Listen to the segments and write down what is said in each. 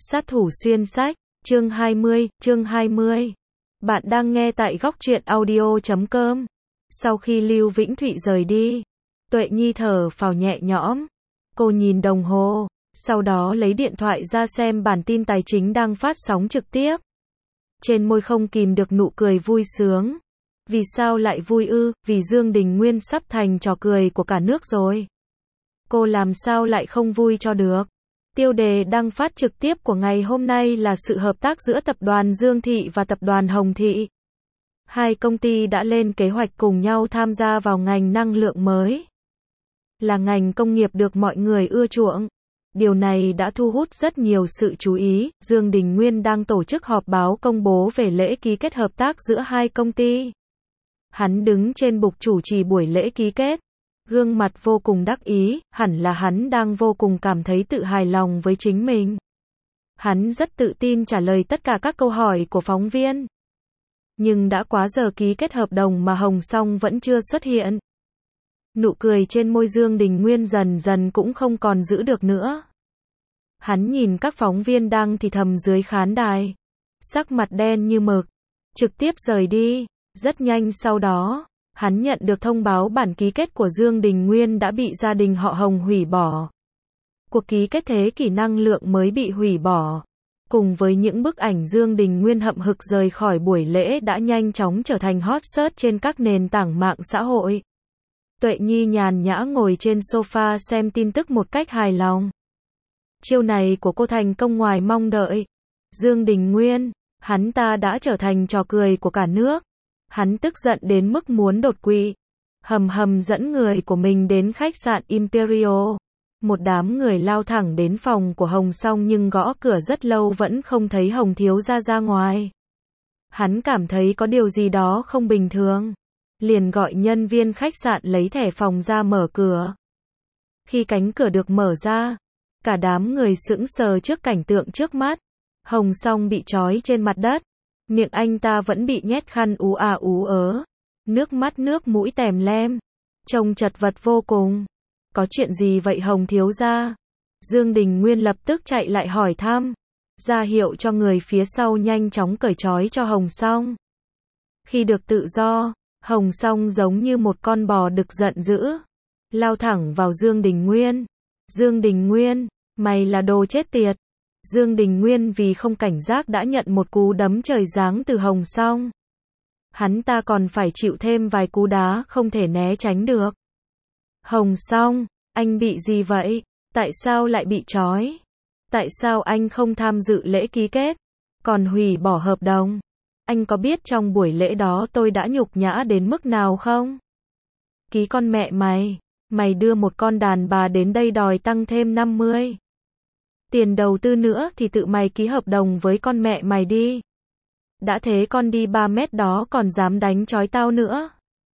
Sát thủ xuyên sách, chương 20. Bạn đang nghe tại góc truyện audio.com. Sau khi Lưu Vĩnh Thụy rời đi, Tuệ Nhi thở phào nhẹ nhõm. Cô nhìn đồng hồ, sau đó lấy điện thoại ra xem bản tin tài chính đang phát sóng trực tiếp. Trên môi không kìm được nụ cười vui sướng. Vì sao lại vui ư? Vì Dương Đình Nguyên sắp thành trò cười của cả nước rồi. Cô làm sao lại không vui cho được? Tiêu đề đăng phát trực tiếp của ngày hôm nay là sự hợp tác giữa tập đoàn Dương Thị và tập đoàn Hồng Thị. Hai công ty đã lên kế hoạch cùng nhau tham gia vào ngành năng lượng mới. Là ngành công nghiệp được mọi người ưa chuộng. Điều này đã thu hút rất nhiều sự chú ý. Dương Đình Nguyên đang tổ chức họp báo công bố về lễ ký kết hợp tác giữa hai công ty. Hắn đứng trên bục chủ trì buổi lễ ký kết. Gương mặt vô cùng đắc ý, hẳn là hắn đang vô cùng cảm thấy tự hài lòng với chính mình. Hắn rất tự tin trả lời tất cả các câu hỏi của phóng viên. Nhưng đã quá giờ ký kết hợp đồng mà Hồng Song vẫn chưa xuất hiện. Nụ cười trên môi Dương Đình Nguyên dần dần cũng không còn giữ được nữa. Hắn nhìn các phóng viên đang thì thầm dưới khán đài. Sắc mặt đen như mực. Trực tiếp rời đi. Rất nhanh sau đó, hắn nhận được thông báo bản ký kết của Dương Đình Nguyên đã bị gia đình họ Hồng hủy bỏ. Cuộc ký kết thế kỷ năng lượng mới bị hủy bỏ. Cùng với những bức ảnh Dương Đình Nguyên hậm hực rời khỏi buổi lễ đã nhanh chóng trở thành hot search trên các nền tảng mạng xã hội. Tuệ Nhi nhàn nhã ngồi trên sofa xem tin tức một cách hài lòng. Chiêu này của cô thành công ngoài mong đợi. Dương Đình Nguyên, hắn ta đã trở thành trò cười của cả nước. Hắn tức giận đến mức muốn đột quỵ. Hầm dẫn người của mình đến khách sạn Imperial. Một đám người lao thẳng đến phòng của Hồng Song nhưng gõ cửa rất lâu vẫn không thấy Hồng thiếu gia ra ngoài. Hắn cảm thấy có điều gì đó không bình thường. Liền gọi nhân viên khách sạn lấy thẻ phòng ra mở cửa. Khi cánh cửa được mở ra, cả đám người sững sờ trước cảnh tượng trước mắt. Hồng Song bị trói trên mặt đất. Miệng anh ta vẫn bị nhét khăn ú à ú ớ. Nước mắt nước mũi tèm lem. Trông chật vật vô cùng. Có chuyện gì vậy Hồng thiếu gia? Dương Đình Nguyên lập tức chạy lại hỏi thăm. Ra hiệu cho người phía sau nhanh chóng cởi trói cho Hồng Song. Khi được tự do, Hồng Song giống như một con bò đực giận dữ. Lao thẳng vào Dương Đình Nguyên. Dương Đình Nguyên, mày là đồ chết tiệt. Dương Đình Nguyên vì không cảnh giác đã nhận một cú đấm trời giáng từ Hồng Song. Hắn ta còn phải chịu thêm vài cú đá không thể né tránh được. Hồng Song, anh bị gì vậy? Tại sao lại bị trói? Tại sao anh không tham dự lễ ký kết? Còn hủy bỏ hợp đồng? Anh có biết trong buổi lễ đó tôi đã nhục nhã đến mức nào không? Ký con mẹ mày. Mày đưa một con đàn bà đến đây đòi tăng thêm 50. Tiền đầu tư nữa thì tự mày ký hợp đồng với con mẹ mày đi. Đã thế con đi 3 mét đó còn dám đánh chói tao nữa.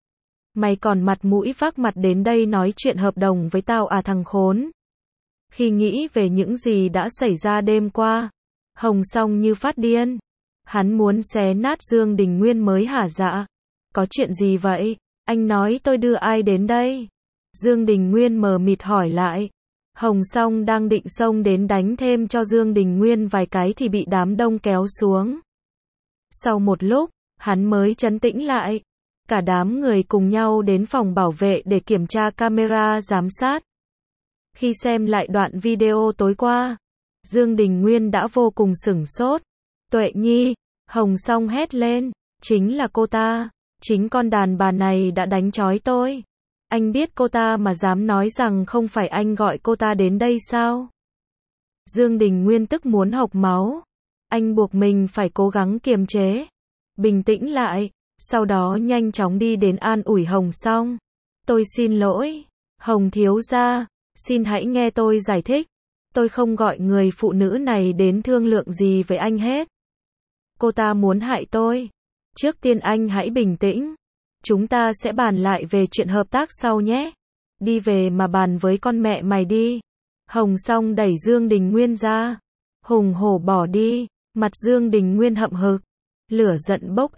Mày còn mặt mũi vác mặt đến đây nói chuyện hợp đồng với tao à thằng khốn. Khi nghĩ về những gì đã xảy ra đêm qua, Hồng Song như phát điên. Hắn muốn xé nát Dương Đình Nguyên mới hả dạ. Có chuyện gì vậy? Anh nói tôi đưa ai đến đây? Dương Đình Nguyên mờ mịt hỏi lại. Hồng Song đang định xông đến đánh thêm cho Dương Đình Nguyên vài cái thì bị đám đông kéo xuống. Sau một lúc, hắn mới trấn tĩnh lại. Cả đám người cùng nhau đến phòng bảo vệ để kiểm tra camera giám sát. Khi xem lại đoạn video tối qua, Dương Đình Nguyên đã vô cùng sửng sốt. Tuệ Nhi, Hồng Song hét lên, chính là cô ta, chính con đàn bà này đã đánh trói tôi. Anh biết cô ta mà dám nói rằng không phải anh gọi cô ta đến đây sao? Dương Đình Nguyên tức muốn hộc máu. Anh buộc mình phải cố gắng kiềm chế, bình tĩnh lại, sau đó nhanh chóng đi đến an ủi Hồng Song. Tôi xin lỗi, Hồng thiếu gia, xin hãy nghe tôi giải thích. Tôi không gọi người phụ nữ này đến thương lượng gì với anh hết. Cô ta muốn hại tôi. Trước tiên anh hãy bình tĩnh. Chúng ta sẽ bàn lại về chuyện hợp tác sau nhé. Đi về mà bàn với con mẹ mày đi. Hồng Song đẩy Dương Đình Nguyên ra. Hùng hổ bỏ đi. Mặt Dương Đình Nguyên hậm hực. Lửa giận bốc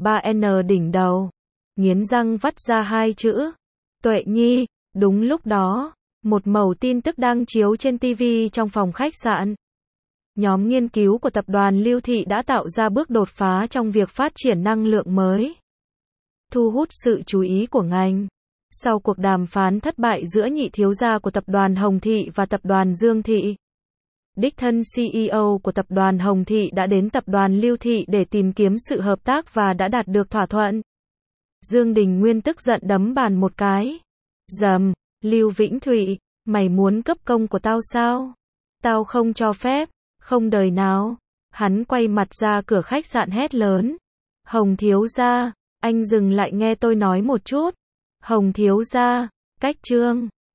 L3N đỉnh đầu. Nghiến răng vắt ra hai chữ. Tuệ Nhi. Đúng lúc đó, một mẩu tin tức đang chiếu trên TV trong phòng khách sạn. Nhóm nghiên cứu của tập đoàn Lưu Thị đã tạo ra bước đột phá trong việc phát triển năng lượng mới, thu hút sự chú ý của ngành. Sau cuộc đàm phán thất bại giữa nhị thiếu gia của tập đoàn Hồng Thị và tập đoàn Dương Thị, đích thân CEO của tập đoàn Hồng Thị đã đến tập đoàn Lưu Thị để tìm kiếm sự hợp tác và đã đạt được thỏa thuận. Dương Đình Nguyên tức giận đấm bàn một cái. Dầm, Lưu Vĩnh Thụy, mày muốn cấp công của tao sao? Tao không cho phép, không đời nào. Hắn quay mặt ra cửa khách sạn hét lớn. Hồng thiếu gia, anh dừng lại nghe tôi nói một chút. Hồng thiếu gia, cách chương